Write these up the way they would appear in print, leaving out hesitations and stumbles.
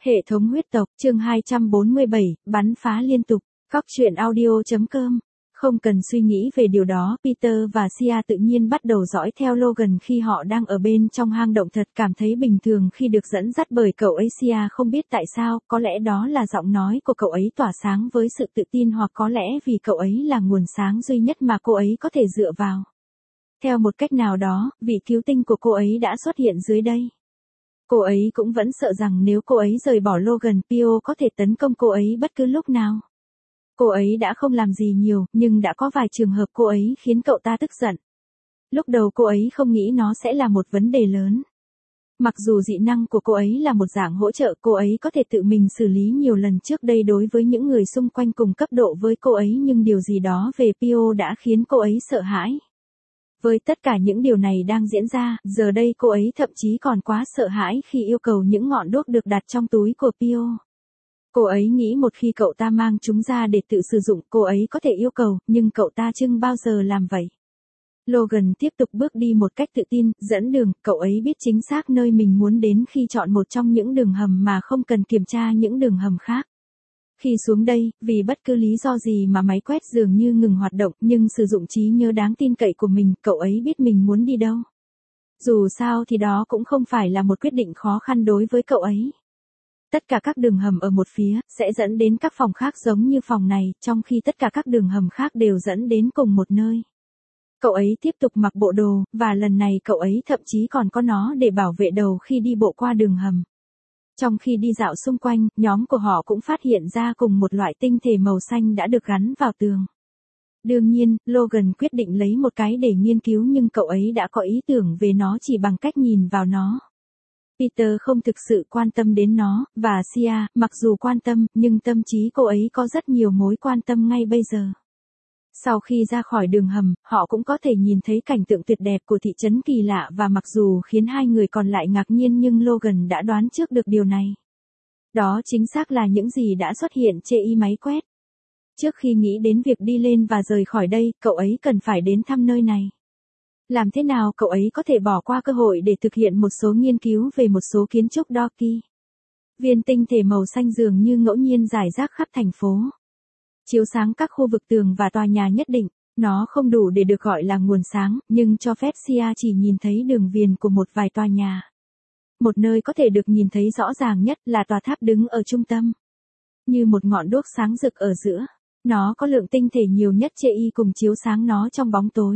Hệ thống huyết tộc, chương 247, bắn phá liên tục, Cóc truyện audio.com. Không cần suy nghĩ về điều đó, Peter và Sia tự nhiên bắt đầu dõi theo Logan khi họ đang ở bên trong hang động, thật cảm thấy bình thường khi được dẫn dắt bởi cậu ấy. Sia không biết tại sao, có lẽ đó là giọng nói của cậu ấy tỏa sáng với sự tự tin, hoặc có lẽ vì cậu ấy là nguồn sáng duy nhất mà cô ấy có thể dựa vào. Theo một cách nào đó, vị cứu tinh của cô ấy đã xuất hiện dưới đây. Cô ấy cũng vẫn sợ rằng nếu cô ấy rời bỏ Logan, Pio có thể tấn công cô ấy bất cứ lúc nào. Cô ấy đã không làm gì nhiều, nhưng đã có vài trường hợp cô ấy khiến cậu ta tức giận. Lúc đầu cô ấy không nghĩ nó sẽ là một vấn đề lớn. Mặc dù dị năng của cô ấy là một dạng hỗ trợ, cô ấy có thể tự mình xử lý nhiều lần trước đây đối với những người xung quanh cùng cấp độ với cô ấy, nhưng điều gì đó về Pio đã khiến cô ấy sợ hãi. Với tất cả những điều này đang diễn ra, giờ đây cô ấy thậm chí còn quá sợ hãi khi yêu cầu những ngọn đuốc được đặt trong túi của Pio. Cô ấy nghĩ một khi cậu ta mang chúng ra để tự sử dụng, cô ấy có thể yêu cầu, nhưng cậu ta chưa bao giờ làm vậy. Logan tiếp tục bước đi một cách tự tin, dẫn đường, cậu ấy biết chính xác nơi mình muốn đến khi chọn một trong những đường hầm mà không cần kiểm tra những đường hầm khác. Khi xuống đây, vì bất cứ lý do gì mà máy quét dường như ngừng hoạt động, nhưng sử dụng trí nhớ đáng tin cậy của mình, cậu ấy biết mình muốn đi đâu. Dù sao thì đó cũng không phải là một quyết định khó khăn đối với cậu ấy. Tất cả các đường hầm ở một phía, sẽ dẫn đến các phòng khác giống như phòng này, trong khi tất cả các đường hầm khác đều dẫn đến cùng một nơi. Cậu ấy tiếp tục mặc bộ đồ, và lần này cậu ấy thậm chí còn có nó để bảo vệ đầu khi đi bộ qua đường hầm. Trong khi đi dạo xung quanh, nhóm của họ cũng phát hiện ra cùng một loại tinh thể màu xanh đã được gắn vào tường. Đương nhiên, Logan quyết định lấy một cái để nghiên cứu, nhưng cậu ấy đã có ý tưởng về nó chỉ bằng cách nhìn vào nó. Peter không thực sự quan tâm đến nó, và Sia, mặc dù quan tâm, nhưng tâm trí cô ấy có rất nhiều mối quan tâm ngay bây giờ. Sau khi ra khỏi đường hầm, họ cũng có thể nhìn thấy cảnh tượng tuyệt đẹp của thị trấn kỳ lạ, và mặc dù khiến hai người còn lại ngạc nhiên, nhưng Logan đã đoán trước được điều này. Đó chính xác là những gì đã xuất hiện trên máy quét. Trước khi nghĩ đến việc đi lên và rời khỏi đây, cậu ấy cần phải đến thăm nơi này. Làm thế nào cậu ấy có thể bỏ qua cơ hội để thực hiện một số nghiên cứu về một số kiến trúc Doki? Viên tinh thể màu xanh dường như ngẫu nhiên rải rác khắp thành phố, chiếu sáng các khu vực tường và tòa nhà nhất định. Nó không đủ để được gọi là nguồn sáng, nhưng cho phép Sia chỉ nhìn thấy đường viền của một vài tòa nhà. Một nơi có thể được nhìn thấy rõ ràng nhất là tòa tháp đứng ở trung tâm, như một ngọn đuốc sáng rực ở giữa. Nó có lượng tinh thể nhiều nhất trên cùng chiếu sáng nó trong bóng tối.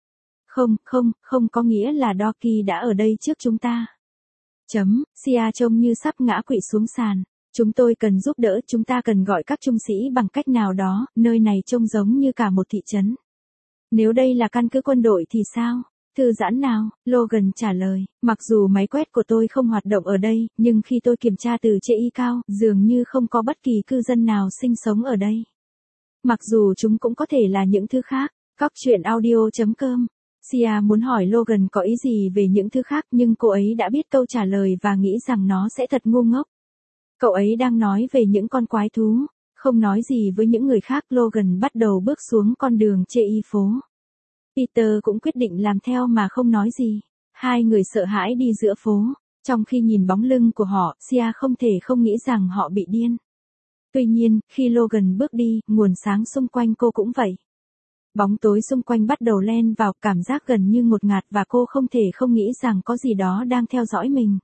Không có nghĩa là Doki đã ở đây trước chúng ta. Sia trông như sắp ngã quỵ xuống sàn. Chúng tôi cần giúp đỡ, chúng ta cần gọi các trung sĩ bằng cách nào đó, nơi này trông giống như cả một thị trấn. Nếu đây là căn cứ quân đội thì sao? Thư giãn nào, Logan trả lời, mặc dù máy quét của tôi không hoạt động ở đây, nhưng khi tôi kiểm tra từ trên cao, dường như không có bất kỳ cư dân nào sinh sống ở đây. Mặc dù chúng cũng có thể là những thứ khác. Cóc truyện audio.com. Sia muốn hỏi Logan có ý gì về những thứ khác, nhưng cô ấy đã biết câu trả lời và nghĩ rằng nó sẽ thật ngu ngốc. Cậu ấy đang nói về những con quái thú. Không nói gì với những người khác, Logan bắt đầu bước xuống con đường trên phố. Peter cũng quyết định làm theo mà không nói gì. Hai người sợ hãi đi giữa phố. Trong khi nhìn bóng lưng của họ, Sia không thể không nghĩ rằng họ bị điên. Tuy nhiên, khi Logan bước đi, nguồn sáng xung quanh cô cũng vậy. Bóng tối xung quanh bắt đầu len vào, cảm giác gần như ngột ngạt, và cô không thể không nghĩ rằng có gì đó đang theo dõi mình.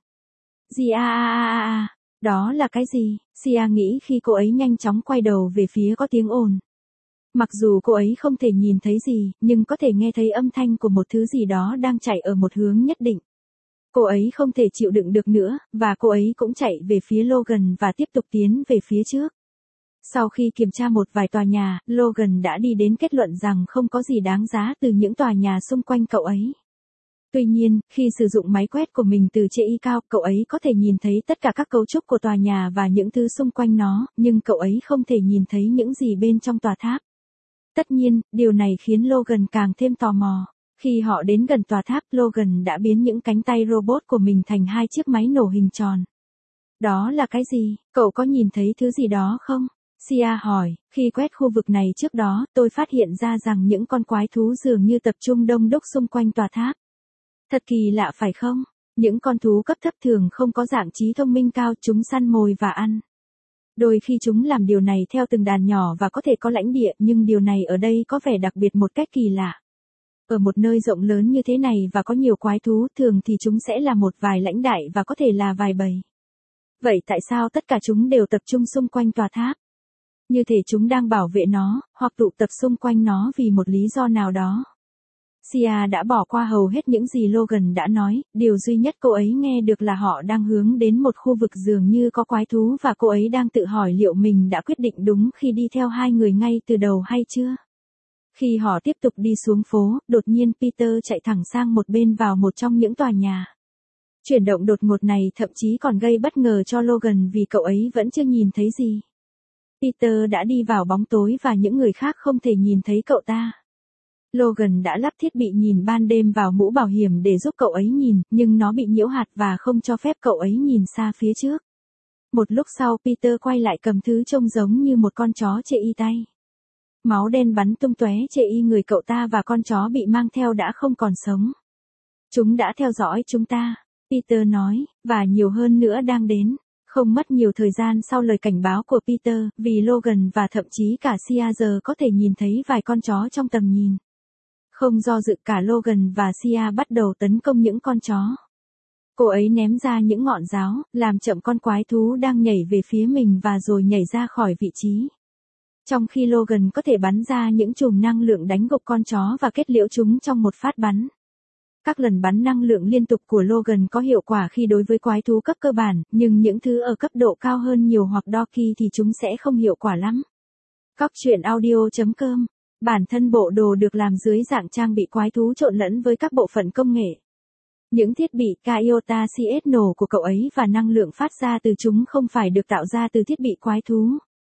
Đó là cái gì? Sia nghĩ khi cô ấy nhanh chóng quay đầu về phía có tiếng ồn. Mặc dù cô ấy không thể nhìn thấy gì, nhưng có thể nghe thấy âm thanh của một thứ gì đó đang chạy ở một hướng nhất định. Cô ấy không thể chịu đựng được nữa, và cô ấy cũng chạy về phía Logan và tiếp tục tiến về phía trước. Sau khi kiểm tra một vài tòa nhà, Logan đã đi đến kết luận rằng không có gì đáng giá từ những tòa nhà xung quanh cậu ấy. Tuy nhiên, khi sử dụng máy quét của mình từ trên cao, cậu ấy có thể nhìn thấy tất cả các cấu trúc của tòa nhà và những thứ xung quanh nó, nhưng cậu ấy không thể nhìn thấy những gì bên trong tòa tháp. Tất nhiên, điều này khiến Logan càng thêm tò mò. Khi họ đến gần tòa tháp, Logan đã biến những cánh tay robot của mình thành hai chiếc máy nổ hình tròn. Đó là cái gì? Cậu có nhìn thấy thứ gì đó không? Sia hỏi, khi quét khu vực này trước đó, tôi phát hiện ra rằng những con quái thú dường như tập trung đông đúc xung quanh tòa tháp. Thật kỳ lạ phải không? Những con thú cấp thấp thường không có dạng trí thông minh cao, chúng săn mồi và ăn. Đôi khi chúng làm điều này theo từng đàn nhỏ và có thể có lãnh địa, nhưng điều này ở đây có vẻ đặc biệt một cách kỳ lạ. Ở một nơi rộng lớn như thế này và có nhiều quái thú, thường thì chúng sẽ là một vài lãnh đại và có thể là vài bầy. Vậy tại sao tất cả chúng đều tập trung xung quanh tòa tháp? Như thể chúng đang bảo vệ nó, hoặc tụ tập xung quanh nó vì một lý do nào đó. Sia đã bỏ qua hầu hết những gì Logan đã nói, điều duy nhất cô ấy nghe được là họ đang hướng đến một khu vực dường như có quái thú và cô ấy đang tự hỏi liệu mình đã quyết định đúng khi đi theo hai người ngay từ đầu hay chưa. Khi họ tiếp tục đi xuống phố, đột nhiên Peter chạy thẳng sang một bên vào một trong những tòa nhà. Chuyển động đột ngột này thậm chí còn gây bất ngờ cho Logan vì cậu ấy vẫn chưa nhìn thấy gì. Peter đã đi vào bóng tối và những người khác không thể nhìn thấy cậu ta. Logan đã lắp thiết bị nhìn ban đêm vào mũ bảo hiểm để giúp cậu ấy nhìn, nhưng nó bị nhiễu hạt và không cho phép cậu ấy nhìn xa phía trước. Một lúc sau Peter quay lại cầm thứ trông giống như một con chó chê y tay. Máu đen bắn tung tóe chê y người cậu ta và con chó bị mang theo đã không còn sống. Chúng đã theo dõi chúng ta, Peter nói, và nhiều hơn nữa đang đến. Không mất nhiều thời gian sau lời cảnh báo của Peter, vì Logan và thậm chí cả Sia giờ có thể nhìn thấy vài con chó trong tầm nhìn. Không do dự cả Logan và Sia bắt đầu tấn công những con chó. Cô ấy ném ra những ngọn giáo, làm chậm con quái thú đang nhảy về phía mình và rồi nhảy ra khỏi vị trí. Trong khi Logan có thể bắn ra những chùm năng lượng đánh gục con chó và kết liễu chúng trong một phát bắn. Các lần bắn năng lượng liên tục của Logan có hiệu quả khi đối với quái thú cấp cơ bản, nhưng những thứ ở cấp độ cao hơn nhiều hoặc Doki thì chúng sẽ không hiệu quả lắm. Cóc truyện audio.com. Bản thân bộ đồ được làm dưới dạng trang bị quái thú trộn lẫn với các bộ phận công nghệ. Những thiết bị Kaiota CS nổ của cậu ấy và năng lượng phát ra từ chúng không phải được tạo ra từ thiết bị quái thú.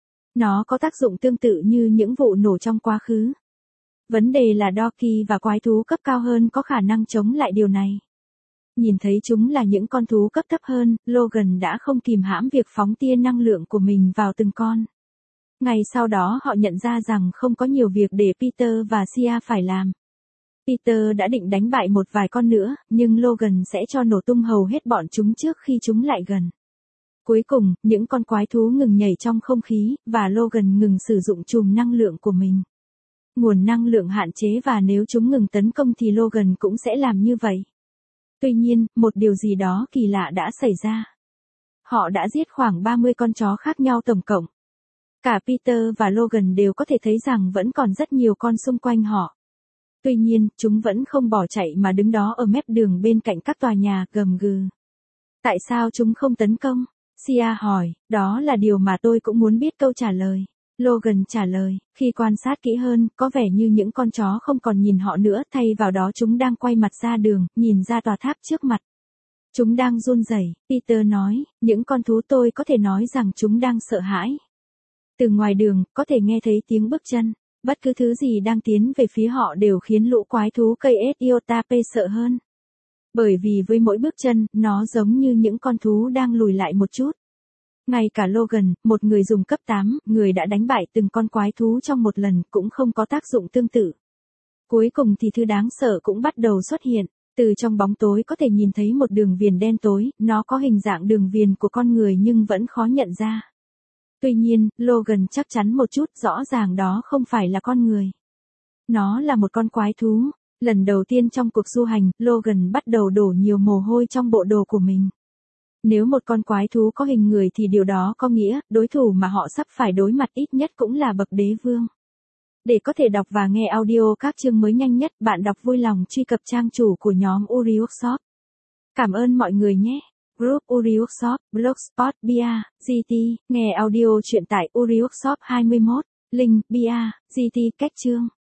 Nó có tác dụng tương tự như những vụ nổ trong quá khứ. Vấn đề là Doki và quái thú cấp cao hơn có khả năng chống lại điều này. Nhìn thấy chúng là những con thú cấp thấp hơn, Logan đã không kìm hãm việc phóng tia năng lượng của mình vào từng con. Ngày sau đó họ nhận ra rằng không có nhiều việc để Peter và Sia phải làm. Peter đã định đánh bại một vài con nữa, nhưng Logan sẽ cho nổ tung hầu hết bọn chúng trước khi chúng lại gần. Cuối cùng, những con quái thú ngừng nhảy trong không khí, và Logan ngừng sử dụng chùm năng lượng của mình. Nguồn năng lượng hạn chế và nếu chúng ngừng tấn công thì Logan cũng sẽ làm như vậy. Tuy nhiên, một điều gì đó kỳ lạ đã xảy ra. Họ đã giết khoảng 30 con chó khác nhau tổng cộng. Cả Peter và Logan đều có thể thấy rằng vẫn còn rất nhiều con xung quanh họ. Tuy nhiên, chúng vẫn không bỏ chạy mà đứng đó ở mép đường bên cạnh các tòa nhà gầm gừ. Tại sao chúng không tấn công? Sia hỏi, đó là điều mà tôi cũng muốn biết câu trả lời. Logan trả lời, khi quan sát kỹ hơn, có vẻ như những con chó không còn nhìn họ nữa, thay vào đó chúng đang quay mặt ra đường, nhìn ra tòa tháp trước mặt. Chúng đang run rẩy, Peter nói, những con thú tôi có thể nói rằng chúng đang sợ hãi. Từ ngoài đường, có thể nghe thấy tiếng bước chân, bất cứ thứ gì đang tiến về phía họ đều khiến lũ quái thú cây Etiotape sợ hơn. Bởi vì với mỗi bước chân, nó giống như những con thú đang lùi lại một chút. Ngay cả Logan, một người dùng cấp 8, người đã đánh bại từng con quái thú trong một lần, cũng không có tác dụng tương tự. Cuối cùng thì thứ đáng sợ cũng bắt đầu xuất hiện. Từ trong bóng tối có thể nhìn thấy một đường viền đen tối, nó có hình dạng đường viền của con người nhưng vẫn khó nhận ra. Tuy nhiên, Logan chắc chắn một chút, rõ ràng đó không phải là con người. Nó là một con quái thú. Lần đầu tiên trong cuộc du hành, Logan bắt đầu đổ nhiều mồ hôi trong bộ đồ của mình. Nếu một con quái thú có hình người thì điều đó có nghĩa, đối thủ mà họ sắp phải đối mặt ít nhất cũng là bậc đế vương. Để có thể đọc và nghe audio các chương mới nhanh nhất, bạn đọc vui lòng truy cập trang chủ của nhóm Uri Workshop. Cảm ơn mọi người nhé. Group Uri Workshop, Blogspot, Bia, GT, nghe audio truyện tại Uri Workshop 21, link, Bia, GT, cách chương.